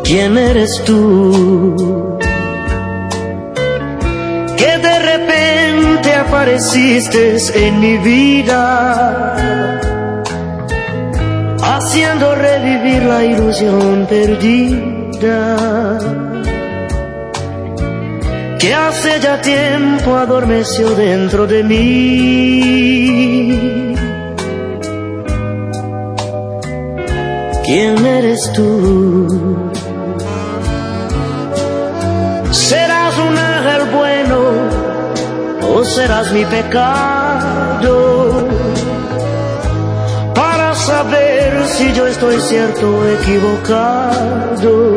¿Quién eres tú? Que de repente apareciste en mi vida, haciendo revivir la ilusión perdida, que hace ya tiempo adormeció dentro de mí. ¿Quién eres tú? ¿Serás un ángel bueno o serás mi pecado? Para saber si yo estoy cierto o equivocado,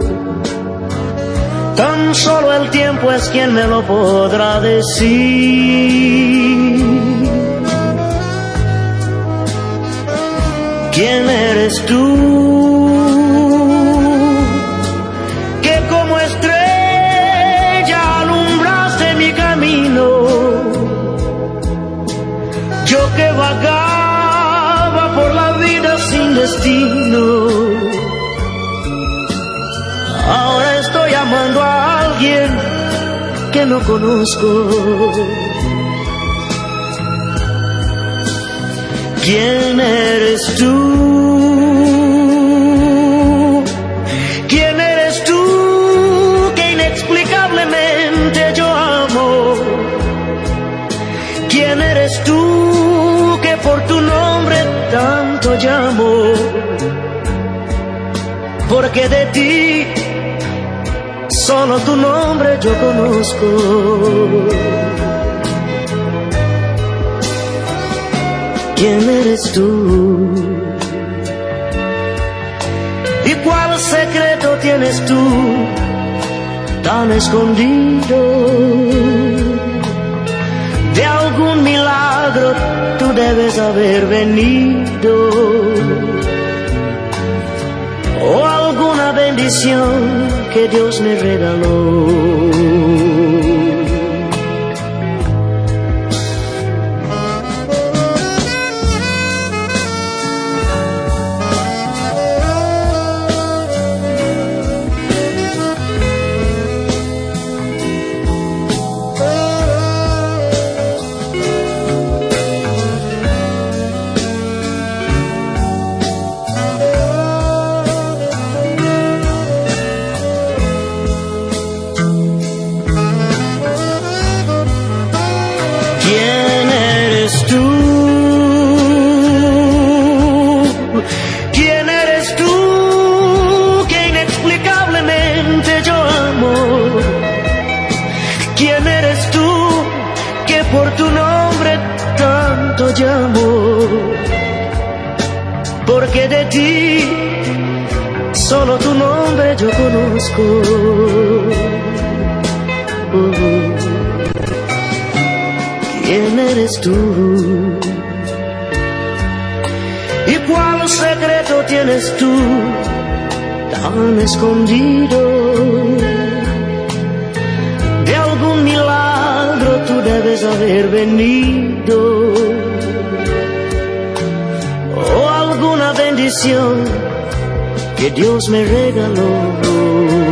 tan solo el tiempo es quien me lo podrá decir. ¿Quién eres tú? Que como estrella alumbraste mi camino, yo que vagaba por la vida sin destino. Ahora estoy amando a alguien que no conozco. ¿Quién eres tú? ¿Quién eres tú que inexplicablemente yo amo? ¿Quién eres tú que por tu nombre tanto llamo? Porque de ti solo tu nombre yo conozco. ¿Quién eres tú? ¿Y cuál secreto tienes tú tan escondido? De algún milagro tú debes haber venido, o alguna bendición que Dios me regaló. ¿Quién eres tú? ¿Quién eres tú que inexplicablemente yo amo? ¿Quién eres tú que por tu nombre tanto llamo? Porque de ti solo tu nombre yo conozco. ¿Quién eres tú? ¿Y cuál secreto tienes tú tan escondido? De algún milagro tú debes haber venido, o alguna bendición que Dios me regaló.